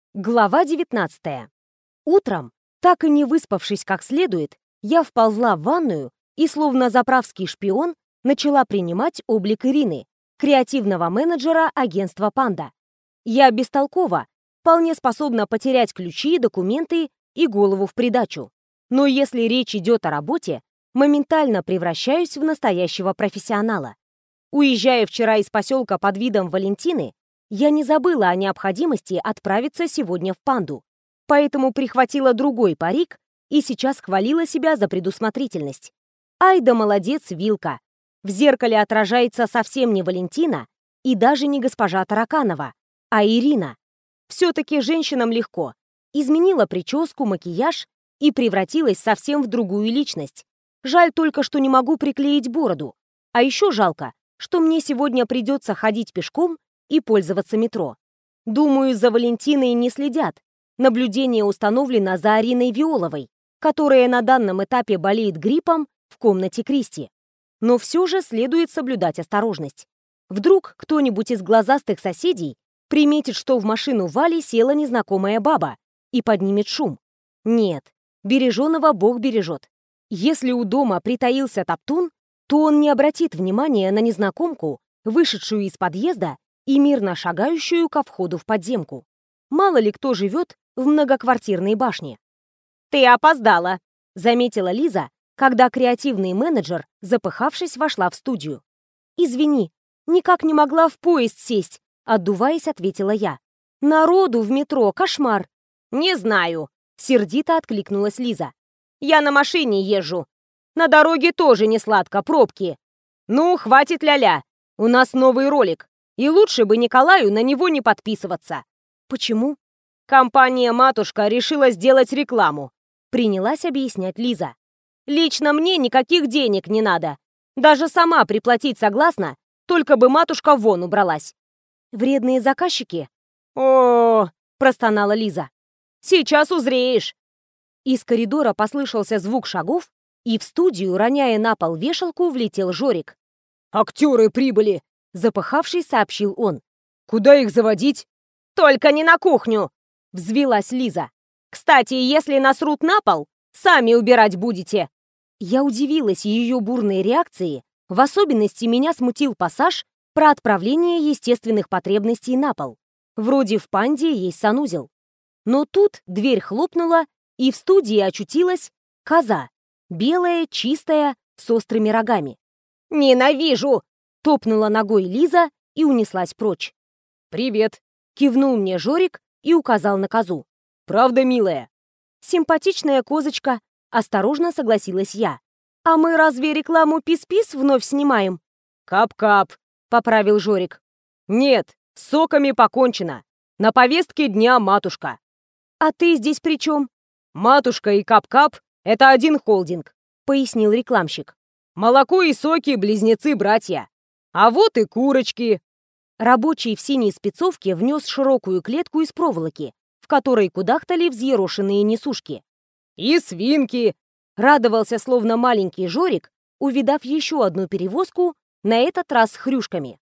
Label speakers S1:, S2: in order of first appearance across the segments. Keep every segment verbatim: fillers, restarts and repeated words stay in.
S1: Глава девятнадцатая. Утром, так и не выспавшись как следует, я вползла в ванную и, словно заправский шпион, начала принимать облик Ирины, креативного менеджера агентства «Панда». Я бестолкова, вполне способна потерять ключи, документы и голову в придачу. Но если речь идет о работе, моментально превращаюсь в настоящего профессионала. Уезжая вчера из поселка под видом Валентины, я не забыла о необходимости отправиться сегодня в «Панду», поэтому прихватила другой парик и сейчас хвалила себя за предусмотрительность. Ай да молодец, Вилка! В зеркале отражается совсем не Валентина и даже не госпожа Тараканова, а Ирина. Все-таки женщинам легко. Изменила прическу, макияж и превратилась совсем в другую личность. Жаль только, что не могу приклеить бороду. А еще жалко, что мне сегодня придется ходить пешком и пользоваться метро. Думаю, за Валентиной не следят. Наблюдение установлено за Ариной Виоловой, которая на данном этапе болеет гриппом в комнате Кристи. Но все же следует соблюдать осторожность. Вдруг кто-нибудь из глазастых соседей приметит, что в машину Вали села незнакомая баба и поднимет шум. Нет, береженого Бог бережет. Если у дома притаился топтун, то он не обратит внимания на незнакомку, вышедшую из подъезда и мирно шагающую ко входу в подземку. Мало ли кто живет в многоквартирной башне. «Ты опоздала», — заметила Лиза, когда креативный менеджер, запыхавшись, вошла в студию. «Извини, никак не могла в поезд сесть», — отдуваясь, ответила я. «Народу в метро, кошмар». «Не знаю», — сердито откликнулась Лиза. «Я на машине езжу. На дороге тоже не сладко, пробки. Ну, хватит ля-ля, у нас новый ролик. И лучше бы Николаю на него не подписываться». «Почему?» «Компания «Матушка» решила сделать рекламу», — принялась объяснять Лиза. «Лично мне никаких денег не надо. Даже сама приплатить согласна, только бы матушка вон убралась». «Вредные заказчики?» «О-о-о», простонала Лиза. «Сейчас узреешь». Из коридора послышался звук шагов, и в студию, роняя на пол вешалку, влетел Жорик.
S2: «Актеры прибыли!» —
S1: запыхавшись, сообщил он.
S2: «Куда их заводить?»
S1: «Только не на кухню!» — взвилась Лиза. «Кстати, если насрут на пол, сами убирать будете!» Я удивилась ее бурной реакции, в особенности меня смутил пассаж про отправление естественных потребностей на пол. Вроде в «Панде» есть санузел. Но тут дверь хлопнула, и в студии очутилась коза. Белая, чистая, с острыми рогами. «Ненавижу!» — топнула ногой Лиза и унеслась прочь.
S2: «Привет!»
S1: — кивнул мне Жорик и указал на козу.
S2: «Правда, милая?»
S1: «Симпатичная козочка», — осторожно согласилась я. «А мы разве рекламу Пис-Пис вновь снимаем?»
S2: «Кап-кап», —
S1: поправил Жорик.
S2: «Нет, с соками покончено. На повестке дня матушка».
S1: «А ты здесь при чем?»
S2: «Матушка и Кап-кап — это один холдинг»,
S1: — пояснил рекламщик.
S2: «Молоко и соки — близнецы-братья. А вот и курочки».
S1: Рабочий в синей спецовке внес широкую клетку из проволоки, в которой кудахтали взъерошенные несушки.
S2: «И свинки!»
S1: — радовался словно маленький Жорик, увидав еще одну перевозку, на этот раз с хрюшками.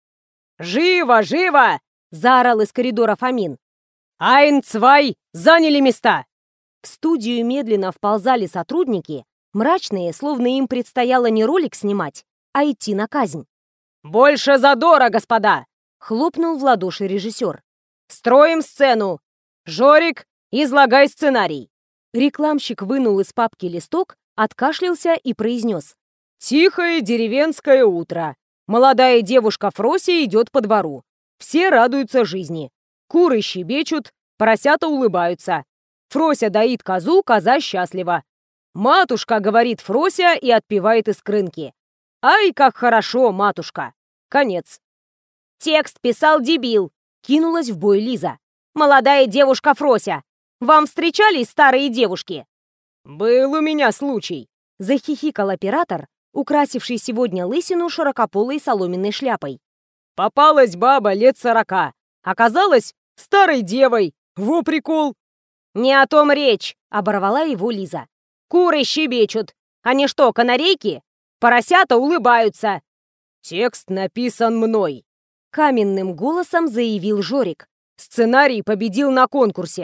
S2: «Живо, живо!»
S1: — заорал из коридора Фомин.
S2: «Айн-цвай! Заняли места!»
S1: В студию медленно вползали сотрудники, мрачные, словно им предстояло не ролик снимать, а идти на казнь.
S2: «Больше задора, господа!»
S1: — хлопнул в ладоши режиссер.
S2: «Строим сцену! Жорик, излагай сценарий!»
S1: Рекламщик вынул из папки листок, откашлялся и произнес.
S2: «Тихое деревенское утро. Молодая девушка Фрося идет по двору. Все радуются жизни. Куры щебечут, поросята улыбаются. Фрося доит козу, коза счастлива. Матушка, говорит Фрося и отпивает из крынки. Ай, как хорошо, матушка!» Конец.
S1: «Текст писал дебил!» — кинулась в бой Лиза. «Молодая девушка Фрося! Вам встречались старые девушки?»
S2: «Был у меня случай!»
S1: — захихикал оператор, украсивший сегодня лысину широкополой соломенной шляпой.
S2: «Попалась баба лет сорока. Оказалась старой девой. Во прикол!»
S1: «Не о том речь!» — оборвала его Лиза. «Куры щебечут. Они что, канарейки? Поросята улыбаются!»
S2: «Текст написан мной!»
S1: — каменным голосом заявил Жорик.
S2: «Сценарий победил на конкурсе.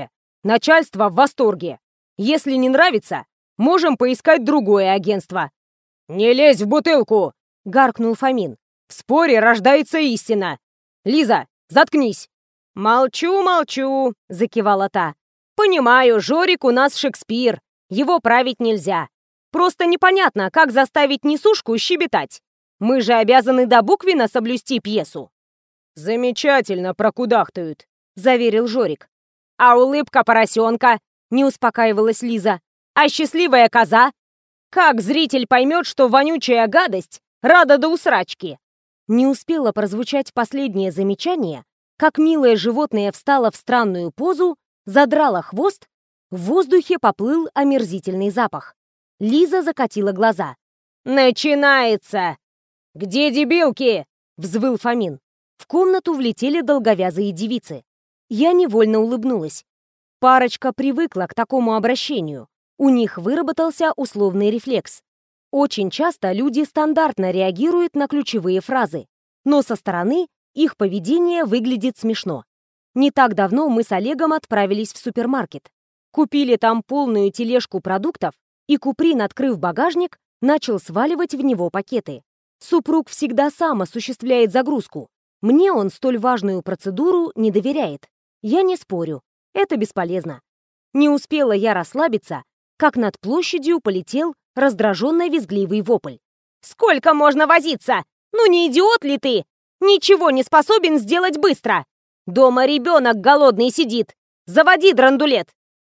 S2: Начальство в восторге. Если не нравится, можем поискать другое агентство». «Не лезь в бутылку!» — гаркнул Фомин. «В споре рождается истина. Лиза, заткнись!» «Молчу, молчу!» — закивала та. «Понимаю, Жорик у нас Шекспир. Его править нельзя. Просто непонятно, как заставить несушку щебетать. Мы же обязаны до буквенно соблюсти пьесу». «Замечательно прокудахтают», — заверил Жорик. «А улыбка поросенка?» — не успокаивалась Лиза. «А счастливая коза? Как зритель поймет, что вонючая гадость рада до усрачки?» Не успело прозвучать последнее замечание, как милое животное встало в странную позу, задрало хвост, в воздухе поплыл омерзительный запах. Лиза закатила глаза. «Начинается!» «Где дебилки?» — взвыл Фомин. В комнату влетели долговязые девицы. Я невольно улыбнулась. Парочка привыкла к такому обращению. У них выработался условный рефлекс. Очень часто люди стандартно реагируют на ключевые фразы, но со стороны их поведение выглядит смешно. Не так давно мы с Олегом отправились в супермаркет. Купили там полную тележку продуктов, и Куприн, открыв багажник, начал сваливать в него пакеты. Супруг всегда сам осуществляет загрузку. Мне он столь важную процедуру не доверяет. Я не спорю, это бесполезно. Не успела я расслабиться, как над площадью полетел раздраженно визгливый вопль. «Сколько можно возиться? Ну не идиот ли ты? Ничего не способен сделать быстро! Дома ребенок голодный сидит! Заводи драндулет!»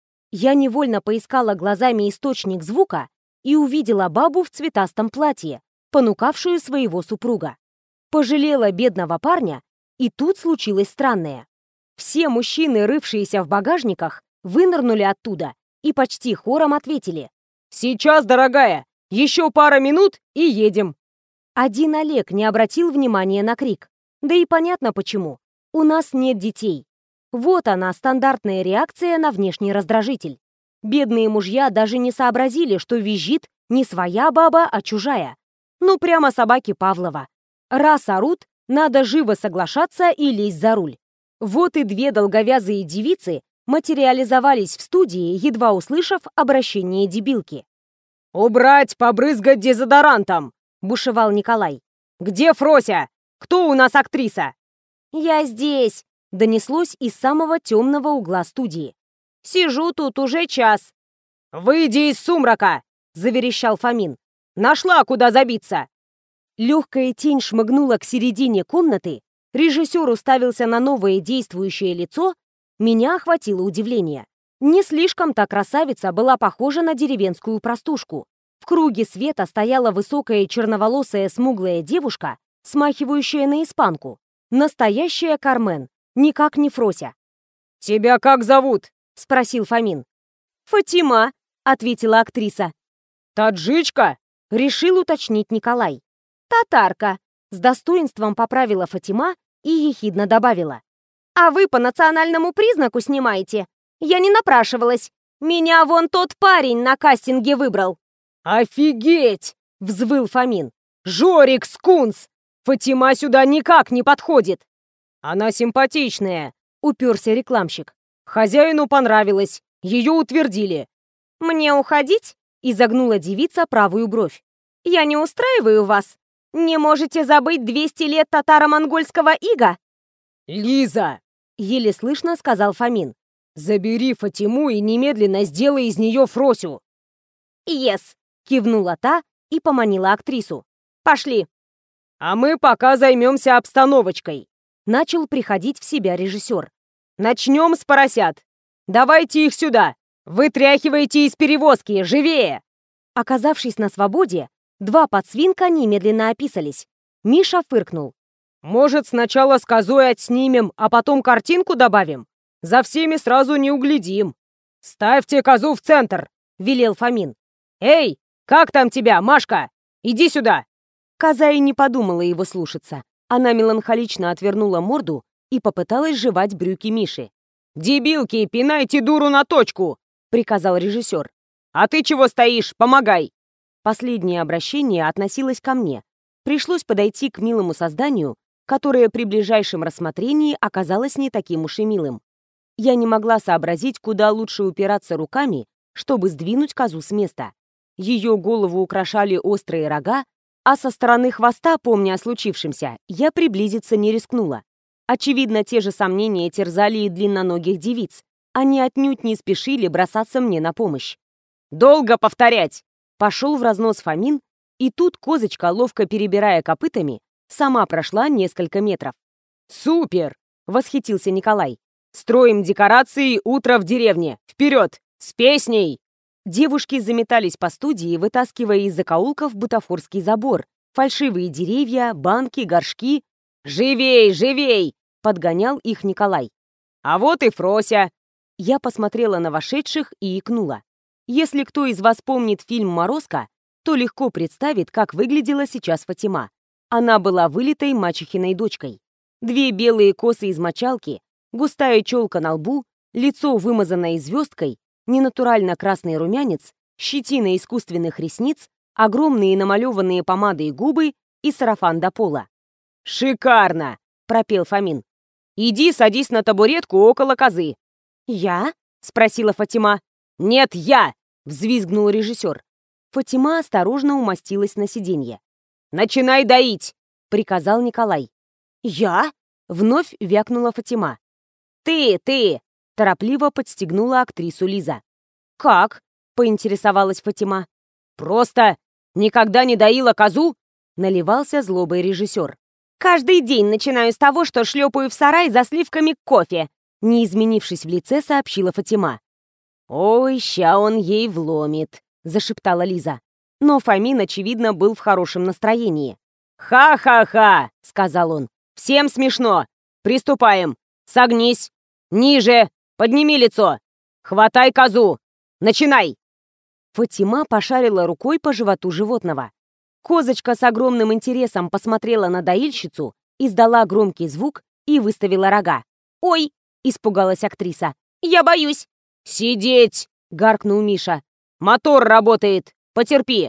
S2: Я невольно поискала глазами источник звука и увидела бабу в цветастом платье, понукавшую своего супруга. Пожалела бедного парня, и тут случилось странное. Все мужчины, рывшиеся в багажниках, вынырнули оттуда и почти хором ответили: «Сейчас, дорогая! Еще пара минут и едем!» Один Олег не обратил внимания на крик. Да и понятно почему. У нас нет детей. Вот она, стандартная реакция на внешний раздражитель. Бедные мужья даже не сообразили, что визжит не своя баба, а чужая. Ну, прямо собаки Павлова. Раз орут, надо живо соглашаться и лезть за руль. Вот и две долговязые девицы материализовались в студии, едва услышав обращение дебилки. «Убрать, побрызгать дезодорантом!» — бушевал Николай. «Где Фрося? Кто у нас актриса?» «Я здесь!» — донеслось из самого темного угла студии. «Сижу тут уже час». «Выйди из сумрака!» — заверещал Фомин. «Нашла, куда забиться!» Легкая тень шмыгнула к середине комнаты, режиссер уставился на новое действующее лицо, меня охватило удивление. Не слишком-то красавица была похожа на деревенскую простушку. В круге света стояла высокая черноволосая смуглая девушка, смахивающая на испанку. Настоящая Кармен, никак не Фрося. «Тебя как зовут?» — спросил Фомин. «Фатима», — ответила актриса. «Таджичка?» — решил уточнить Николай. «Татарка», — с достоинством поправила Фатима и ехидно добавила. «А вы по национальному признаку снимаете? Я не напрашивалась. Меня вон тот парень на кастинге выбрал». «Офигеть!» — взвыл Фомин. «Жорик Скунс! Фатима сюда никак не подходит!» «Она симпатичная», — уперся рекламщик. «Хозяину понравилось, ее утвердили». «Мне уходить?» — изогнула девица правую бровь. «Я не устраиваю вас? Не можете забыть двести лет татаро-монгольского ига?» «Лиза!» — еле слышно сказал Фомин. «Забери Фатиму и немедленно сделай из нее Фросю!»
S1: «Ес!» — кивнула та и поманила актрису. «Пошли!»
S2: «А мы пока займемся обстановочкой!»
S1: Начал приходить в себя режиссер.
S2: «Начнем с поросят! Давайте их сюда! Вытряхивайте из перевозки! Живее!»
S1: Оказавшись на свободе, два подсвинка немедленно описались. Миша фыркнул.
S2: «Может, сначала с козой отснимем, а потом картинку добавим? За всеми сразу не углядим. Ставьте козу в центр!» — велел Фомин. «Эй, как там тебя, Машка? Иди сюда!»
S1: Коза и не подумала его слушаться. Она меланхолично отвернула морду и попыталась жевать брюки Миши.
S2: «Дебилки, пинайте дуру на точку!» — приказал режиссер. «А ты чего стоишь? Помогай!»
S1: Последнее обращение относилось ко мне. Пришлось подойти к милому созданию, которое при ближайшем рассмотрении оказалось не таким уж и милым. Я не могла сообразить, куда лучше упираться руками, чтобы сдвинуть козу с места. Ее голову украшали острые рога, а со стороны хвоста, помня о случившемся, я приблизиться не рискнула. Очевидно, те же сомнения терзали и длинноногих девиц. Они отнюдь не спешили бросаться мне на помощь.
S2: «Долго повторять!»
S1: Пошел в разнос Фомин, и тут козочка, ловко перебирая копытами, сама прошла несколько метров.
S2: «Супер!»
S1: — восхитился Николай.
S2: «Строим декорации «Утро в деревне». Вперед! С песней!»
S1: Девушки заметались по студии, вытаскивая из закоулков бутафорский забор, фальшивые деревья, банки, горшки.
S2: «Живей, живей!»
S1: — подгонял их Николай.
S2: «А вот и Фрося!»
S1: Я посмотрела на вошедших и икнула. Если кто из вас помнит фильм «Морозко», то легко представит, как выглядела сейчас Фатима. Она была вылитой мачехиной дочкой. Две белые косы из мочалки, густая челка на лбу, лицо вымазанное звездкой, ненатурально красный румянец, щетина искусственных ресниц, огромные намалеванные помадой губы и сарафан до пола.
S2: «Шикарно!» — пропел Фомин. «Иди садись на табуретку около козы».
S1: «Я?» — спросила Фатима.
S2: «Нет, я!» — взвизгнул режиссер.
S1: Фатима осторожно умостилась на сиденье.
S2: «Начинай доить!» — приказал Николай.
S1: «Я?» — вновь вякнула Фатима.
S2: «Ты, ты!» — торопливо подстегнула актрису Лиза.
S1: «Как?» — поинтересовалась Фатима.
S2: «Просто никогда не доила козу?» — наливался злобой режиссер.
S1: «Каждый день начинаю с того, что шлепаю в сарай за сливками к кофе», не изменившись в лице, сообщила Фатима.
S2: «Ой, ща он ей вломит», — зашептала Лиза.
S1: Но Фомин, очевидно, был в хорошем настроении.
S2: «Ха-ха-ха!» — сказал он. «Всем смешно! Приступаем! Согнись! Ниже! Подними лицо! Хватай козу! Начинай!»
S1: Фатима пошарила рукой по животу животного. Козочка с огромным интересом посмотрела на доильщицу, издала громкий звук и выставила рога. «Ой!» — испугалась актриса. «Я боюсь!»
S2: «Сидеть!» — гаркнул Миша. «Мотор работает! Потерпи!»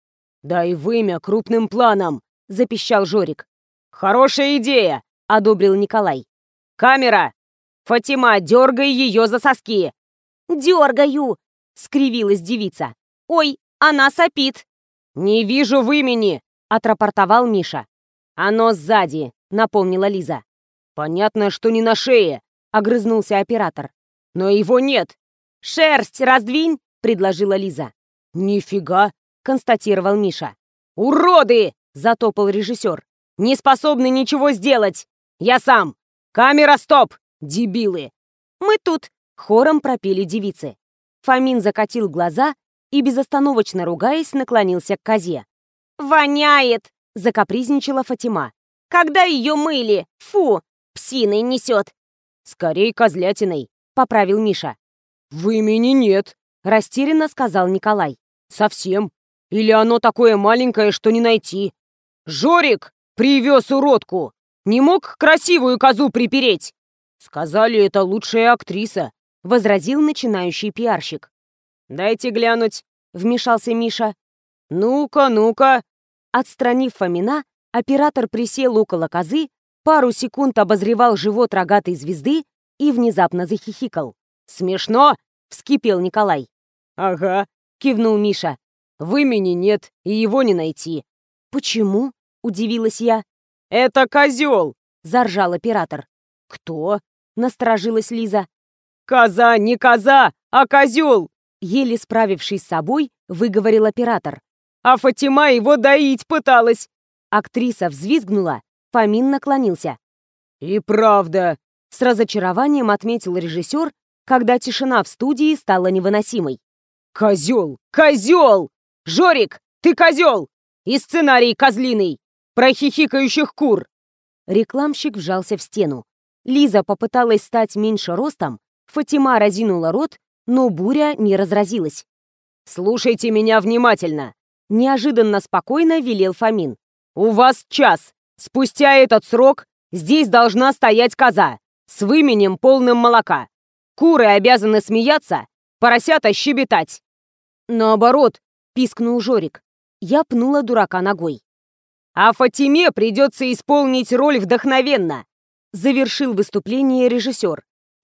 S2: «Дай вымя крупным планом!» — запищал Жорик. «Хорошая идея!» — одобрил Николай. «Камера! Фатима, дергай ее за соски!»
S1: «Дергаю!» — скривилась девица. «Ой, она сопит!»
S2: «Не вижу вымени!» — отрапортовал Миша. «Оно сзади!» — напомнила Лиза. «Понятно, что не на шее!» — огрызнулся оператор. «Но его нет!»
S1: «Шерсть раздвинь!» — предложила Лиза.
S2: «Нифига!» — констатировал Миша. «Уроды!» — затопал режиссер. «Не способны ничего сделать! Я сам! Камера, стоп! Дебилы!»
S1: «Мы тут!» — хором пропели девицы. Фомин закатил глаза и, безостановочно ругаясь, наклонился к козе. «Воняет!» — закапризничала Фатима. «Когда ее мыли? Фу! Псиной несет!»
S2: «Скорей козлятиной!» — поправил Миша.
S3: «Вымени нет», — растерянно сказал Николай. «Совсем. Или оно такое маленькое, что не найти? Жорик привез уродку. Не мог красивую козу припереть?» «Сказали, это лучшая актриса», — возразил начинающий пиарщик. «Дайте глянуть», — вмешался Миша. «Ну-ка, ну-ка».
S1: Отстранив Фомина, оператор присел около козы, пару секунд обозревал живот рогатой звезды и внезапно захихикал.
S3: «Смешно?»
S1: — вскипел Николай.
S3: «Ага», — кивнул Миша. «Вымени нет, и его не найти».
S1: «Почему?» — удивилась я.
S3: «Это козел!»
S1: — заржал оператор.
S3: «Кто?»
S1: — насторожилась Лиза.
S3: «Коза не коза, а козел!»
S1: Еле справившись с собой, выговорил оператор.
S3: «А Фатима его доить пыталась!»
S1: Актриса взвизгнула, Фомин наклонился.
S3: «И правда!»
S1: — с разочарованием отметил режиссер, когда тишина в студии стала невыносимой.
S3: «Козел! Козел! Жорик, ты козел! И сценарий козлиный! Про хихикающих кур!»
S1: Рекламщик вжался в стену. Лиза попыталась стать меньше ростом, Фатима разинула рот, но буря не разразилась.
S3: «Слушайте меня внимательно!»
S1: — неожиданно спокойно велел Фомин.
S3: «У вас час. Спустя этот срок здесь должна стоять коза с выменем полным молока. Куры обязаны смеяться, поросята щебетать».
S1: «Наоборот», — пискнул Жорик. Я пнула дурака ногой.
S3: «А Фатиме придется исполнить роль вдохновенно», — завершил выступление режиссер.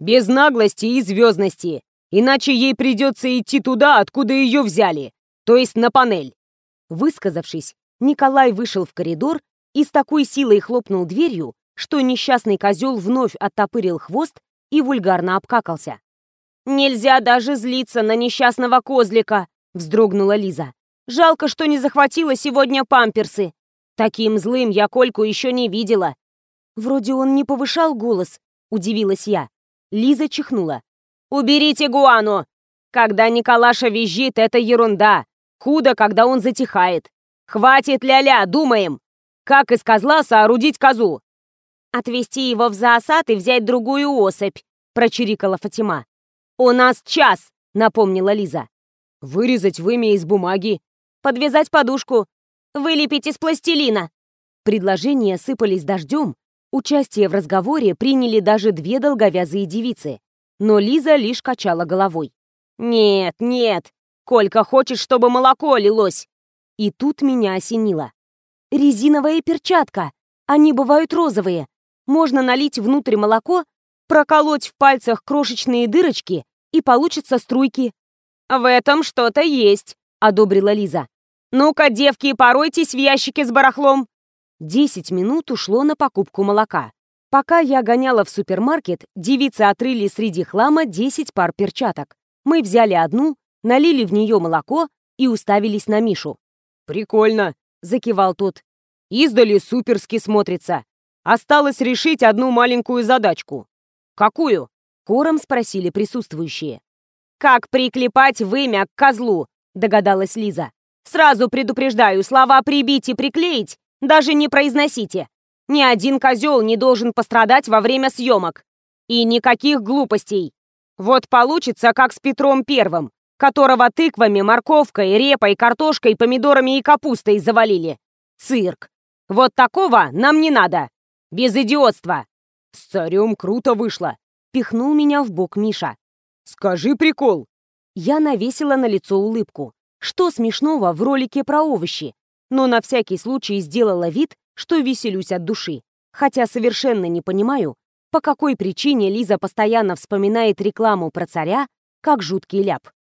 S2: Без наглости и звездности. Иначе ей придется идти туда, откуда ее взяли. То есть на панель.
S1: Высказавшись, Николай вышел в коридор и с такой силой хлопнул дверью, что несчастный козел вновь оттопырил хвост и вульгарно обкакался. «Нельзя даже злиться на несчастного козлика!» — вздрогнула Лиза. «Жалко, что не захватила сегодня памперсы. Таким злым я Кольку еще не видела». «Вроде он не повышал голос», — удивилась я. Лиза чихнула. «Уберите Гуану! Когда Николаша визжит, это ерунда. Худо, когда он затихает. Хватит ля-ля, думаем! Как из козла соорудить козу?» «Отвезти его в зоосад и взять другую особь», — прочирикала Фатима. «У нас час», — напомнила Лиза.
S2: «Вырезать вымя из бумаги».
S1: «Подвязать подушку». «Вылепить из пластилина». Предложения сыпались дождем. Участие в разговоре приняли даже две долговязые девицы. Но Лиза лишь качала головой. «Нет, нет, Колька хочет, чтобы молоко лилось». И тут меня осенило. «Резиновая перчатка. Они бывают розовые. Можно налить внутрь молоко, проколоть в пальцах крошечные дырочки, и получатся струйки». «В этом что-то есть», — одобрила Лиза. «Ну-ка, девки, поройтесь в ящике с барахлом». Десять минут ушло на покупку молока. Пока я гоняла в супермаркет, девицы отрыли среди хлама десять пар перчаток. Мы взяли одну, налили в нее молоко и уставились на Мишу.
S2: «Прикольно», — закивал тот. «Издали суперски смотрится. Осталось решить одну маленькую задачку». «Какую?» — хором спросили присутствующие.
S1: «Как приклепать вымя к козлу», — догадалась Лиза. «Сразу предупреждаю, слова «прибить» и «приклеить» даже не произносите. Ни один козел не должен пострадать во время съемок. И никаких глупостей. Вот получится, как с Петром Первым, которого тыквами, морковкой, репой, картошкой, помидорами и капустой завалили. Цирк. Вот такого нам не надо. Без идиотства».
S2: «С царем круто вышло», —
S1: пихнул меня в бок Миша.
S2: «Скажи прикол».
S1: Я навесила на лицо улыбку. Что смешного в ролике про овощи? Но на всякий случай сделала вид, что веселюсь от души. Хотя совершенно не понимаю, по какой причине Лиза постоянно вспоминает рекламу про царя как жуткий ляп.